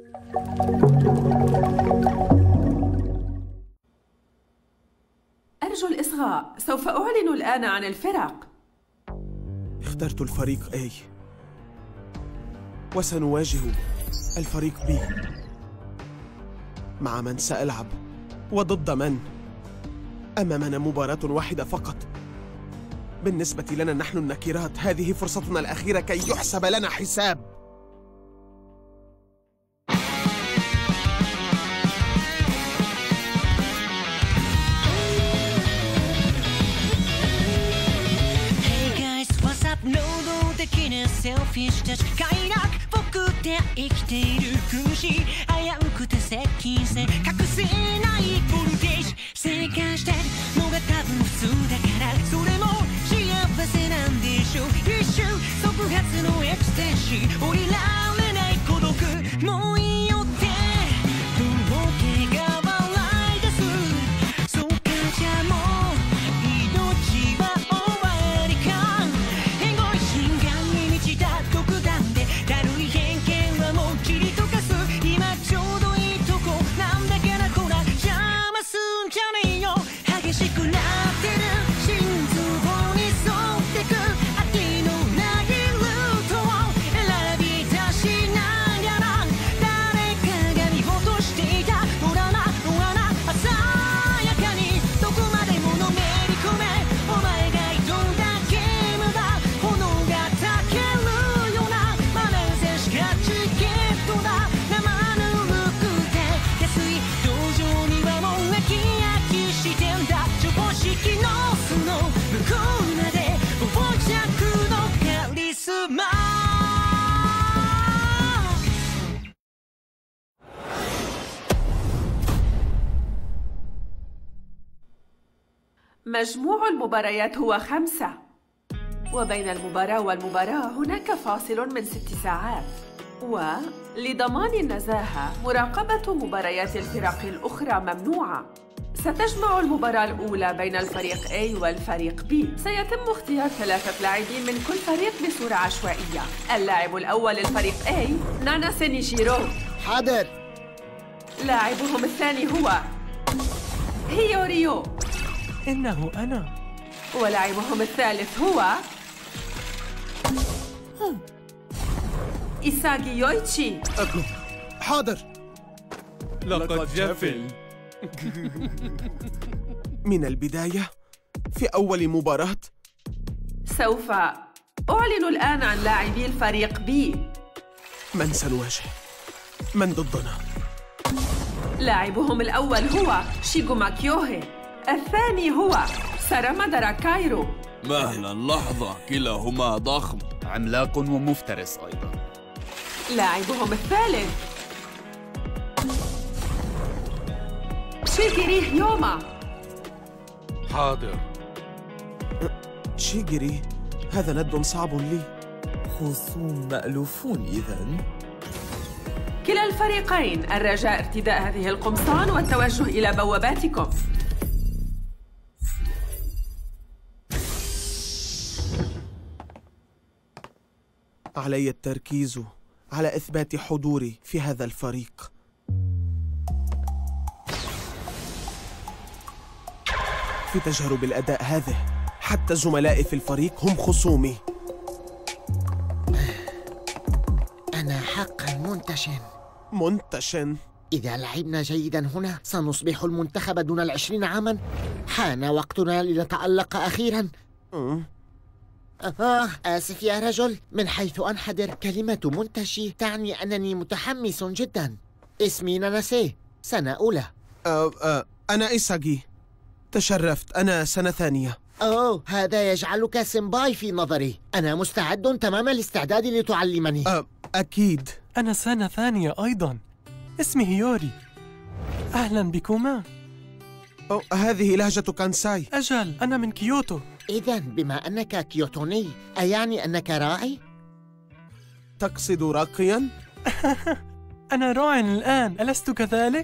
أرجو الإصغاء، سوف أعلن الآن عن الفرق. اخترت الفريق A وسنواجه الفريق B. مع من سألعب وضد من؟ أمامنا مباراة واحدة فقط. بالنسبة لنا نحن النكرات هذه فرصتنا الأخيرة كي يحسب لنا حساب. selfish たち快楽僕で生きている苦しい危うくて接近戦隠せないボルテージ生還してるのが多分普通だからそれも幸せなんでしょう一瞬即発のエクステーシー降りられない孤独もういいよってとぼけが笑い出すそうかじゃもう命は終わりかエゴイ心眼に満ちた独断で軽い偏見はもう切り溶かす今ちょうどいいとこなんだからほら邪魔すんじゃねえよ激しくなってる心臓に沿ってく秋のないルートを選び出しながら誰かが見落としていたほらなほらな鮮やかにどこまでものめり込めお前が挑んだゲームだ炎が焚けるようなまだぜしかチケットだ生ぬるくて安い道場にはもう飽き飽きしてんだ常識の巣の向こうまで傍着のカリスマ مجموع المباريات هو 5، وبين المباراة والمباراة هناك فاصل من 6 ساعات. ولضمان النزاهة مراقبة مباريات الفرق الأخرى ممنوعة. ستجمع المباراة الأولى بين الفريق A والفريق B. سيتم اختيار 3 لاعبين من كل فريق بصورة عشوائية. اللاعب الأول للفريق A نانا سينيشيرو. حاضر. لاعبهم الثاني هو هيوريو. إنه أنا. ولاعبهم الثالث هو إيساغي يويتشي. حاضر. لقد جفل. من البداية في أول مباراة سوف أعلن الآن عن لاعبي الفريق B. من سنواجه؟ من ضدنا؟ لاعبهم الأول هو شيغوما كيوهي. الثاني هو سارامادارا كايرو. مهلا لحظة، كلاهما ضخم عملاق ومفترس أيضا. لاعبهم الثالث شيجيري هيوما. حاضر. شيجيري، هذا ند صعب لي. خصوم مألوفون إذن. كلا الفريقين الرجاء ارتداء هذه القمصان والتوجه إلى بواباتكم. علي التركيز على إثبات حضوري في هذا الفريق. في تجارب الأداء هذه حتى زملائي في الفريق هم خصومي. أنا حقا منتشن. إذا لعبنا جيداً هنا سنصبح المنتخب دون 20 عاماً. حان وقتنا لنتألق أخيراً. آسف يا رجل، من حيث أنحدر كلمة منتشي تعني أنني متحمس جداً. اسمي ناناسي، سنة أولى. أنا إيساغي، تشرفت. أنا سنة ثانية. هذا يجعلك سيمباي في نظري. أنا مستعد تمام الاستعداد لتعلمني. أكيد. أنا سنة ثانية أيضاً. اسمي هيوري. أهلاً بكما. هذه لهجة كانساي. أجل، أنا من كيوتو. إذن بما أنك كيوتوني أيعني أنك راعي؟ تقصد راقياً؟ أنا راع الآن، ألست كذلك؟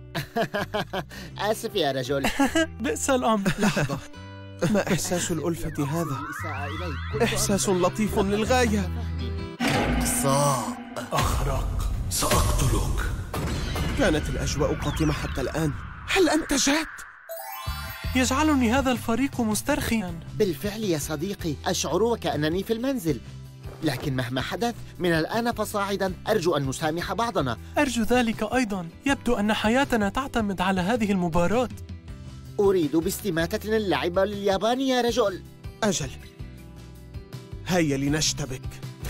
آسف يا رجل. بئس الأمر. لحظة، ما إحساس الألفة هذا؟ إحساس لطيف للغاية. أخرق. سأقتلك. كانت الأجواء قاتمة حتى الآن. هل أنت جاد؟ يجعلني هذا الفريق مسترخيا. بالفعل يا صديقي، أشعر وكأنني في المنزل. لكن مهما حدث من الآن فصاعدا أرجو أن نسامح بعضنا. أرجو ذلك أيضا. يبدو أن حياتنا تعتمد على هذه المباراة. أريد باستماتة اللعب لليابان يا رجل. أجل، هيا لنشتبك.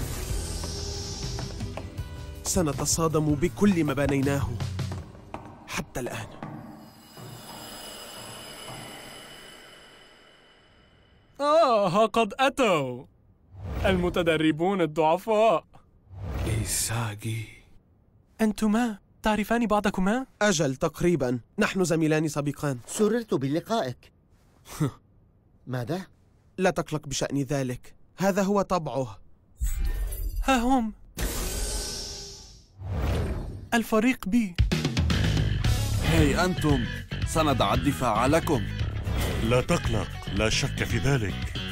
سنتصادم بكل ما بنيناه حتى الآن. قد أتوا المتدربون الضعفاء. إيساغي، أنتما تعرفان بعضكما؟ أجل، تقريبا. نحن زميلان سابقان. سررت بلقائك. ماذا؟ لا تقلق بشأن ذلك، هذا هو طبعه. ها هم الفريق بي. هاي أنتم، سندع الدفاع لكم. لا تقلق، لا شك في ذلك.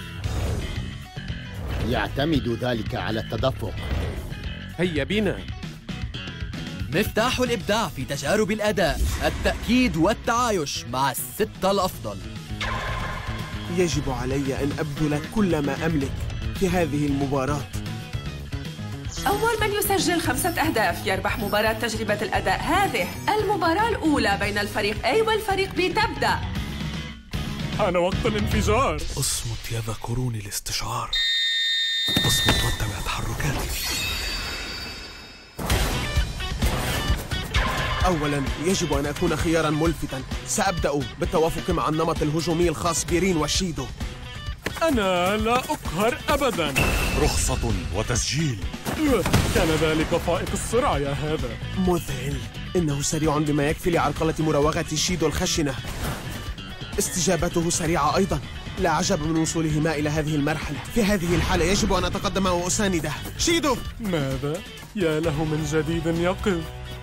يعتمد ذلك على التدفق. هيا بنا. مفتاح الإبداع في تجارب الأداء، التأكيد والتعايش مع الستة الأفضل. يجب علي أن أبذل كل ما أملك في هذه المباراة. أول من يسجل 5 أهداف يربح مباراة تجربة الأداء هذه. المباراة الأولى بين الفريق A والفريق B تبدأ. حان وقت الانفجار. اصمت يذكروني الاستشعار. اصمت واتبع تحركاتي. أولاً يجب أن أكون خياراً ملفتاً. سأبدأ بالتوافق مع النمط الهجومي الخاص برين وشيدو. أنا لا أقهر أبداً. رخصة وتسجيل. كان ذلك فائق السرعة يا هذا. مذهل. إنه سريع بما يكفي لعرقلة مراوغة شيدو الخشنة. استجابته سريعة أيضاً. لا عجب من وصولهما إلى هذه المرحلة. في هذه الحالة يجب أن أتقدم وأسانده. شيدو! ماذا؟ يا له من جديد يقظ.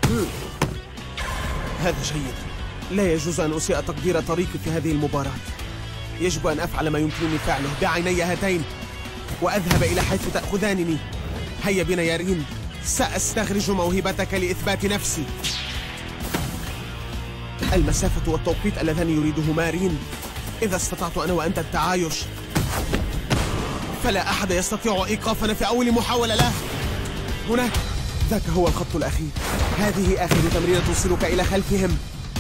هذا جيد. لا يجوز أن أسيء تقدير طريقي في هذه المباراة. يجب أن أفعل ما يمكنني فعله بعيني هاتين وأذهب إلى حيث تأخذانني. هيا بنا يا رين، سأستخرج موهبتك لإثبات نفسي. المسافة والتوقيت اللذان يريدهما رين. إذا استطعت أنا وأنت التعايش فلا أحد يستطيع إيقافنا في أول محاولة له. هناك، ذاك هو الخط الأخير. هذه آخر تمريرة توصلك إلى خلفهم.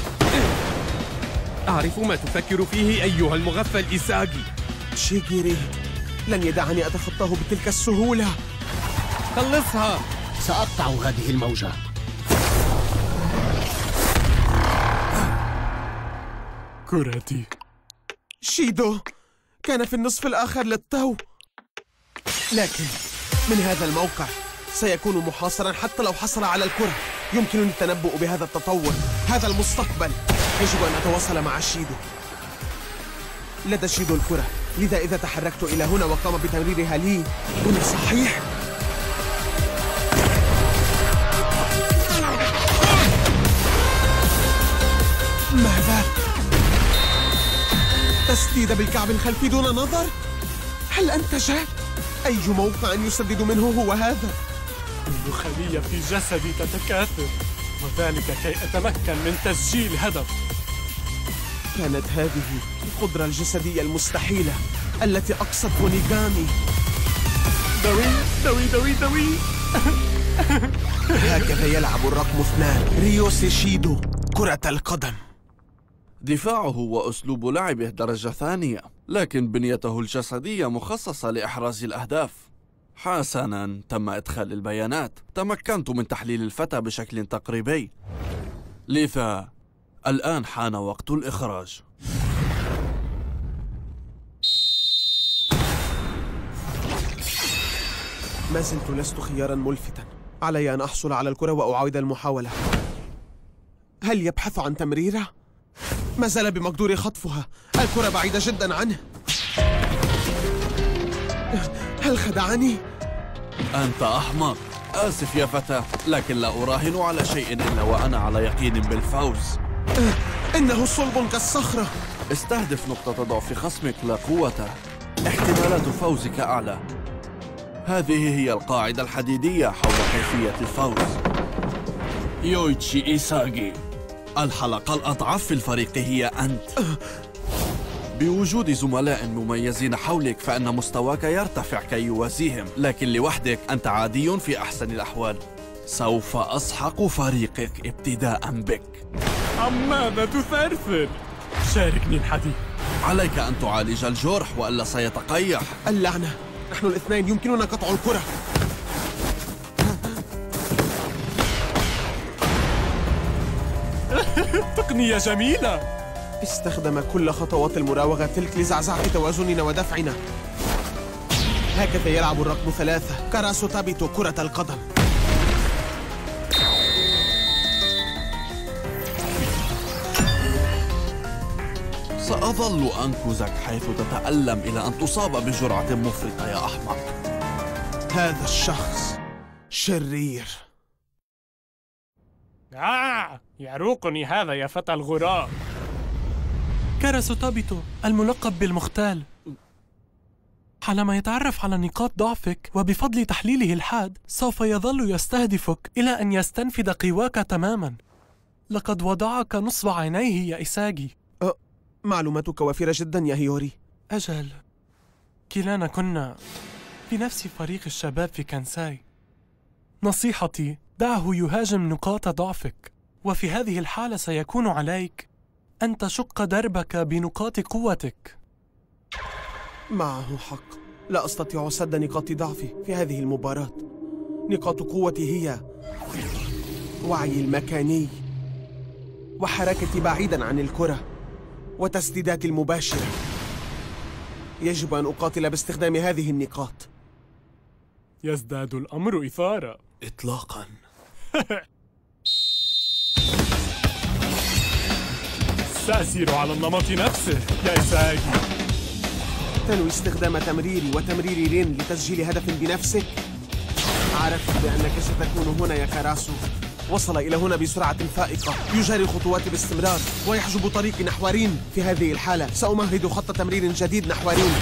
أعرف ما تفكر فيه أيها المغفل إيساغي. شيجيري لن يدعني أتخطاه بتلك السهولة. خلصها. سأقطع هذه الموجة. كرتي. شيدو كان في النصف الآخر للتو، لكن من هذا الموقع سيكون محاصرا حتى لو حصل على الكرة. يمكنني التنبؤ بهذا التطور، هذا المستقبل. يجب أن أتواصل مع شيدو. لدى شيدو الكرة، لذا إذا تحركت إلى هنا وقام بتمريرها لي هنا صحيح. ماذا؟ تسديد بالكعب الخلفي دون نظر؟ هل أنت جاد؟ أي موقع يسدد منه هو هذا؟ كل خلية في جسدي تتكاثر، وذلك كي أتمكن من تسجيل هدف. كانت هذه القدرة الجسدية المستحيلة التي أقصت ونيغامي. دوي دوي دوي دوي. هكذا يلعب الرقم 2 ريو سيشيدو كرة القدم. دفاعه وأسلوب لعبه درجة ثانية، لكن بنيته الجسدية مخصصة لإحراز الأهداف. حسناً، تم إدخال البيانات. تمكنت من تحليل الفتى بشكل تقريبي، لذا الآن حان وقت الإخراج. ما زلت لست خياراً ملفتاً. علي أن أحصل على الكرة وأعيد المحاولة. هل يبحث عن تمريرة؟ ما زال بمقدوري خطفها. الكرة بعيدة جداً عنه. هل خدعني؟ أنت أحمق. آسف يا فتى، لكن لا أراهن على شيء إلا وأنا على يقين بالفوز. إنه صلب كالصخرة. استهدف نقطة ضعف خصمك لا قوته. احتمالات فوزك أعلى. هذه هي القاعدة الحديدية حول كيفية الفوز. يويتشي إيساغي، الحلقة الأضعف في الفريق هي أنت. بوجود زملاء مميزين حولك فإن مستواك يرتفع كي يوازيهم، لكن لوحدك أنت عادي في أحسن الأحوال. سوف أسحق فريقك ابتداء بك. عماذا تثرثر؟ شاركني الحديث. عليك أن تعالج الجرح وإلا سيتقيح. اللعنة، نحن الاثنين يمكننا قطع الكرة. تقنية جميلة. استخدم كل خطوات المراوغة تلك لزعزعة توازننا ودفعنا. هكذا يلعب الرقم 3 كاراسو تابيتو كرة القدم. سأظل أنقذك حيث تتألم إلى أن تصاب بجرعة مفرطة يا أحمق. هذا الشخص شرير. يعروقني هذا يا فتى الغراب. كاراسو تابيتو الملقب بالمختال، حالما يتعرف على نقاط ضعفك وبفضل تحليله الحاد سوف يظل يستهدفك إلى أن يستنفد قواك تماما. لقد وضعك نصب عينيه يا إيساغي. معلوماتك وافرة جدا يا هيوري. أجل، كلانا كنا في نفس فريق الشباب في كانساي. نصيحتي، دعه يهاجم نقاط ضعفك، وفي هذه الحالة سيكون عليك أن تشق دربك بنقاط قوتك. معه حق، لا أستطيع سد نقاط ضعفي في هذه المباراة. نقاط قوتي هي وعي المكاني وحركتي بعيدا عن الكرة وتسديداتي المباشرة. يجب أن أقاتل باستخدام هذه النقاط. يزداد الأمر إثارة. إطلاقاً. سأسير على النمط نفسه يا إيساغي. تنوي استخدام تمريري وتمرير رين لتسجيل هدف بنفسك؟ عرفت بأنك ستكون هنا يا كاراسو. وصل إلى هنا بسرعة فائقة، يجري خطواتي باستمرار ويحجب طريقي نحو رين. في هذه الحالة سأمهد خط تمرير جديد نحو رين.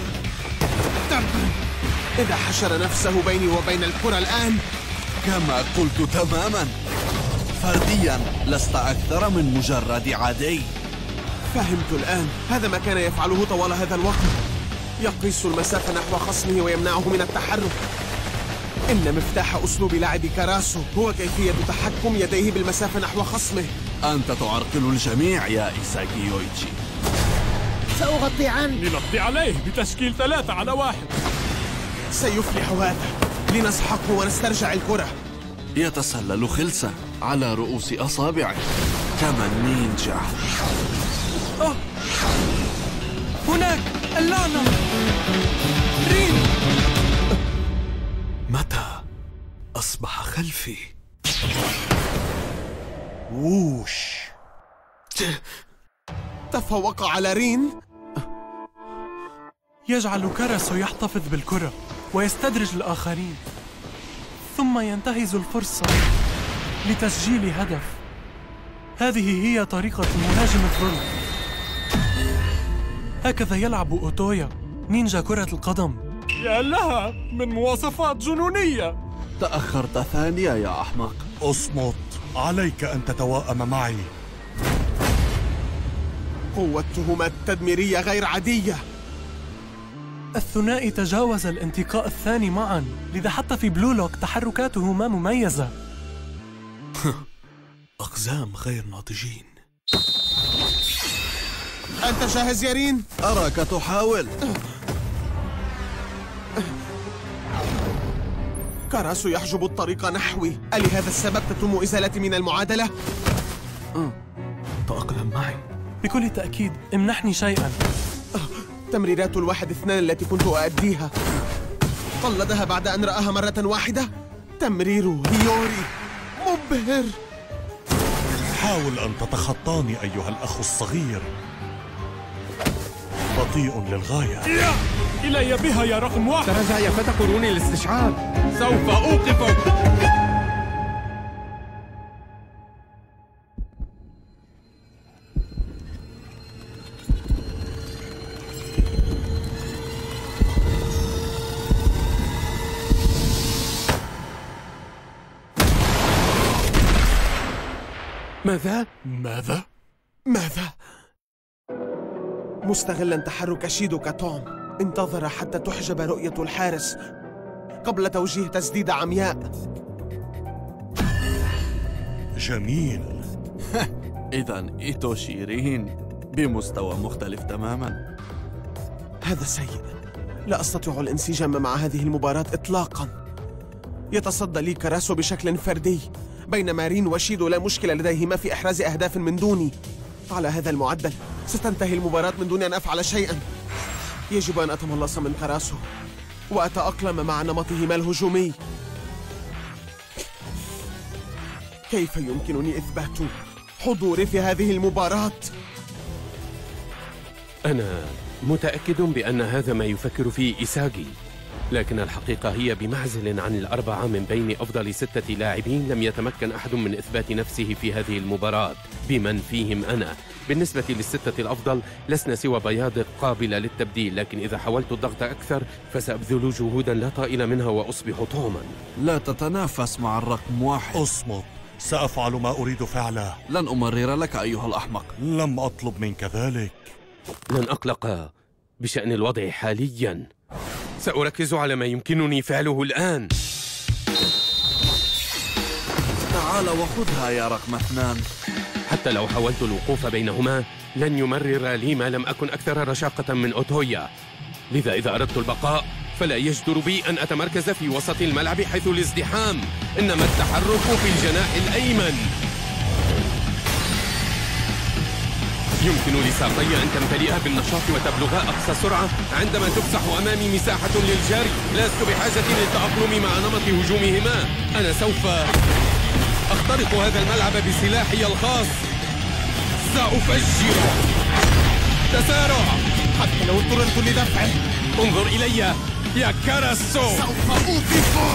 إذا حشر نفسه بيني وبين الكرة الآن. كما قلت تماما، فرديا لست أكثر من مجرد عادي. فهمت الآن، هذا ما كان يفعله طوال هذا الوقت. يقيس المسافة نحو خصمه ويمنعه من التحرك. إن مفتاح أسلوب لعب كاراسو هو كيفية تحكم يديه بالمسافة نحو خصمه. أنت تعرقل الجميع يا إيساغي يويتشي. سأغطي عنك. لنقضي عليه بتشكيل 3 على 1. سيفلح هذا. لنسحقه ونسترجع الكرة. يتسلل خلسة على رؤوس أصابعه كما النينجا. هناك اللعنة. رين. متى أصبح خلفي؟ ووش. تفوق على رين. يجعل كاراسو يحتفظ بالكرة ويستدرج الآخرين، ثم ينتهز الفرصة لتسجيل هدف. هذه هي طريقة مهاجم الظل. هكذا يلعب أوتويا نينجا كرة القدم. يا لها من مواصفات جنونية. تأخرت ثانية يا أحمق. اصمت، عليك أن تتواءم معي. قوتهما التدميرية غير عادية. الثنائي تجاوز الانتقاء الثاني معا، لذا حتى في بلو لوك تحركاتهما مميزة. أقزام غير ناضجين. أنت جاهز يا رين؟ أراك تحاول. كاراسو يحجب الطريق نحوي. ألهذا السبب تتم إزالتي من المعادلة؟ تأقلم معي. بكل تأكيد، امنحني شيئا. تمريرات 1-2 التي كنت أؤديها. قلدها بعد أن رآها مرة واحدة. تمرير هيوري مبهر. حاول أن تتخطاني أيها الأخ الصغير. بطيء للغاية. إلي بها يا رقم 1. تراجع يا فتى قرون الاستشعار. سوف أوقفك. ماذا؟ ماذا؟ مستغلا تحرك شيدو كتوم انتظر حتى تحجب رؤية الحارس قبل توجيه تسديدة عمياء. جميل. إذا إيتوشي رين بمستوى مختلف تماما. هذا سيء، لا أستطيع الانسجام مع هذه المباراة إطلاقا. يتصدى لي كاراسو بشكل فردي، بينما رين وشيدو لا مشكلة لديهما في إحراز أهداف من دوني. على هذا المعدل ستنتهي المباراة من دون أن أفعل شيئا. يجب أن أتملص من كاراسو وأتأقلم مع نمطهما الهجومي. كيف يمكنني إثبات حضوري في هذه المباراة؟ أنا متأكد بأن هذا ما يفكر فيه إيساغي، لكن الحقيقة هي بمعزل عن الأربعة من بين أفضل 6 لاعبين لم يتمكن أحد من إثبات نفسه في هذه المباراة بمن فيهم أنا. بالنسبة لل6 الأفضل لسنا سوى بيادق قابلة للتبديل، لكن إذا حاولت الضغط أكثر فسأبذل جهودا لا طائل منها وأصبح طعما. لا تتنافس مع الرقم 1. اصمت، سأفعل ما أريد فعله. لن أمرر لك أيها الأحمق. لم أطلب منك ذلك. لن أقلق بشأن الوضع حاليا، سأركز على ما يمكنني فعله الآن. تعال وخذها يا رقم 2. حتى لو حاولت الوقوف بينهما لن يمرر لي ما لم أكن أكثر رشاقة من أوتويا، لذا إذا أردت البقاء فلا يجدر بي أن أتمركز في وسط الملعب حيث الازدحام، إنما التحرك في الجناح الأيمن. يمكن لساقي أن تمتلئها بالنشاط وتبلغ أقصى سرعة عندما تفسح أمامي مساحة للجري. لست بحاجة للتأقلم مع نمط هجومهما. أنا سوف أخترق هذا الملعب بسلاحي الخاص. سأفجر. تسارع حتى لو اضطررت لدفعه. انظر إلي يا كاراسو. سوف أوقفه.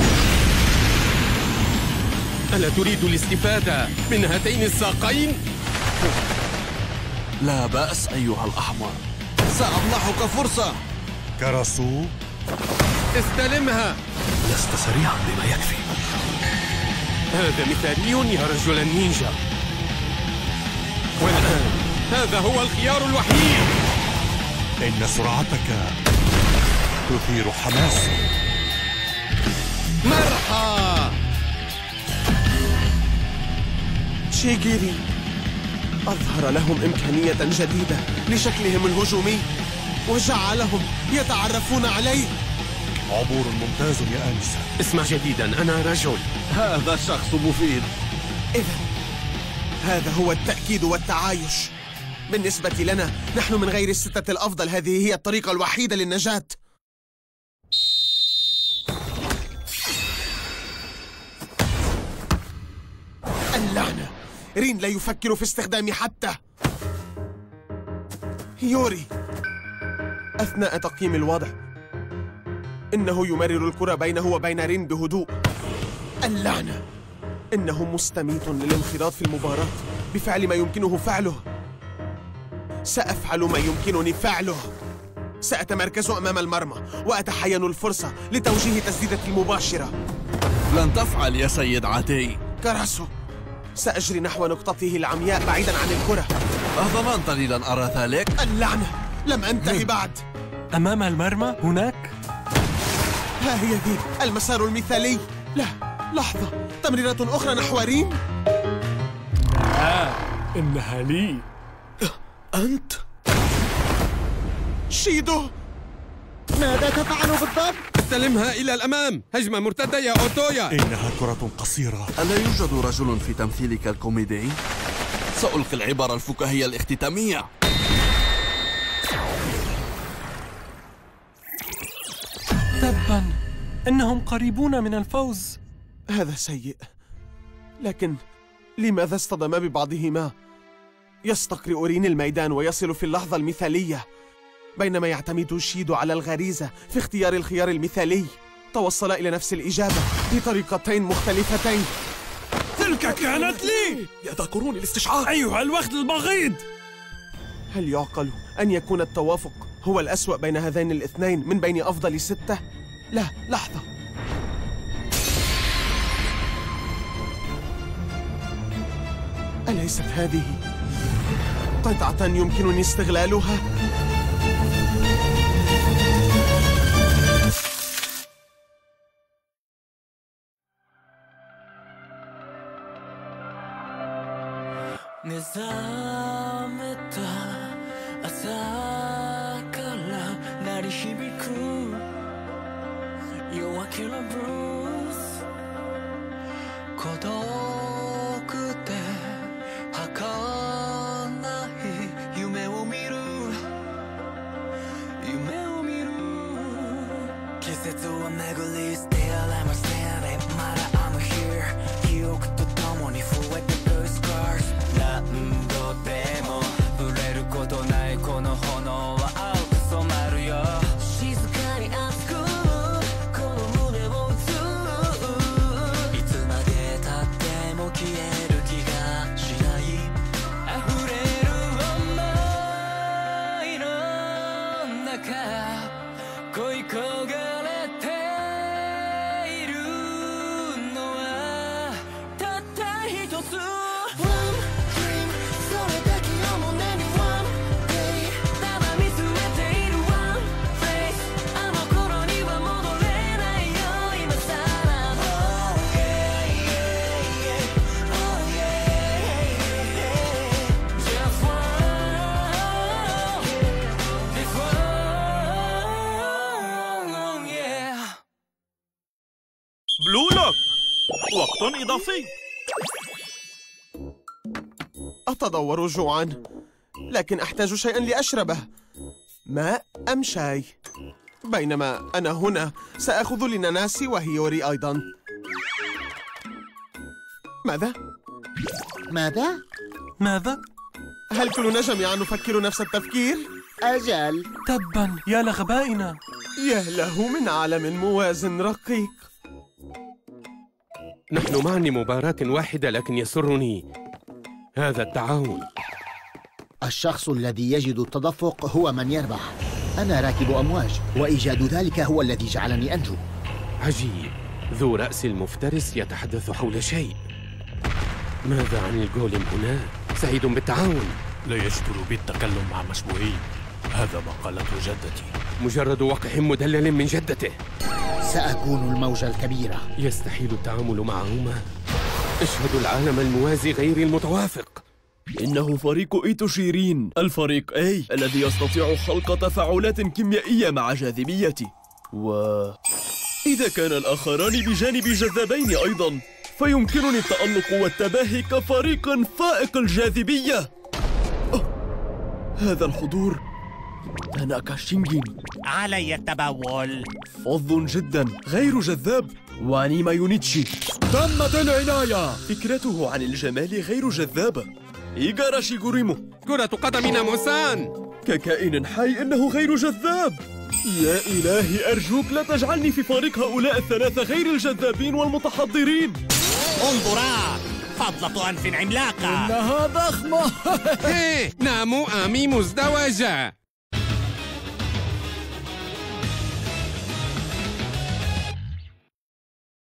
ألا تريد الاستفادة من هاتين الساقين؟ لا بأس أيها الأحمر، سأمنحك فرصة. كاراسو، استلمها. لست سريعا بما يكفي. هذا مثالي يا رجل النينجا. والآن هذا هو الخيار الوحيد. إن سرعتك تثير حماسي. مرحى شيجيري أظهر لهم إمكانية جديدة لشكلهم الهجومي وجعلهم يتعرفون عليه. عبور ممتاز يا آنسة. اسمع جديدا، أنا رجل. هذا شخص مفيد. إذا هذا هو التأكيد والتعايش. بالنسبة لنا نحن من غير ال6 الأفضل هذه هي الطريقة الوحيدة للنجاة. اللعنة، رين لا يفكر في استخدامي حتى. يوري أثناء تقييم الوضع إنه يمرر الكرة بينه وبين رين بهدوء. اللعنة، إنه مستميت للانخراط في المباراة بفعل ما يمكنه فعله. سأفعل ما يمكنني فعله. سأتمركز أمام المرمى وأتحين الفرصة لتوجيه تسديدة المباشرة. لن تفعل يا سيد عادي. كاراسو، سأجري نحو نقطته العمياء بعيدا عن الكرة. أظننتني لن أرى ذلك؟ اللعنة، لم أنتهي بعد. أمام المرمى هناك؟ ها هي ذي المسار المثالي. لا، لحظة، تمريرة أخرى نحو رين. إنها لي. أنت؟ شيدو، ماذا تفعل بالضبط؟ استلمها إلى الأمام. هجمة مرتدة يا أوتويا. إنها كرة قصيرة. ألا يوجد رجل في تمثيلك الكوميدي؟ سألقي العبارة الفكاهية الاختتامية. تبا، إنهم قريبون من الفوز. هذا سيء، لكن لماذا اصطدما ببعضهما؟ يستقرئ رين الميدان ويصل في اللحظة المثالية، بينما يعتمد شيدو على الغريزة في اختيار الخيار المثالي. توصلا إلى نفس الإجابة بطريقتين مختلفتين. تلك كانت لي. يذكرون الاستشعار أيها الوخت البغيض. هل يعقل أن يكون التوافق هو الأسوأ بين هذين الاثنين من بين أفضل 6؟ لا، لحظة. أليست هذه قطعة يمكنني استغلالها؟ بلو لوك، وقت إضافي. أتضور جوعا، لكن أحتاج شيئا لأشربه، ماء أم شاي؟ بينما أنا هنا سأخذ لناناسي وهيوري أيضا. ماذا؟ ماذا؟ هل كلنا جميعا نفكر نفس التفكير؟ أجل. تبا يا لغبائنا. يا له من عالم موازن رقيق. نحن معا لمباراة واحدة، لكن يسرني هذا التعاون. الشخص الذي يجد التدفق هو من يربح. أنا راكب أمواج، وإيجاد ذلك هو الذي جعلني أنجو. عجيب، ذو رأس المفترس يتحدث حول شيء. ماذا عن الجولم هناك؟ سعيد بالتعاون. لا يجدر بالتكلم مع مشبوهين، هذا ما قالته جدتي. مجرد وقح مدلل من جدته. سأكون الموجة الكبيرة. يستحيل التعامل معهما. اشهد العالم الموازي غير المتوافق. إنه فريق إيتوشيرين، الفريق A الذي يستطيع خلق تفاعلات كيميائية مع جاذبيتي. إذا كان الآخران بجانب جذابين أيضا، فيمكنني التألق والتباهي كفريق فائق الجاذبية. هذا الحضور تاناكا شينجين. علي التبول. فظ جدا، غير جذاب. وانيما يونيتشي. تمت العناية. فكرته عن الجمال غير جذابة. إيغاراشي غوريمو. كرة قدم ناموسان. ككائن حي إنه غير جذاب. يا إلهي أرجوك لا تجعلني في فريق هؤلاء الثلاثة غير الجذابين والمتحضرين. انظرا، فضلة أنف عملاقة. إنها ضخمة. نامو آمي مزدوجة.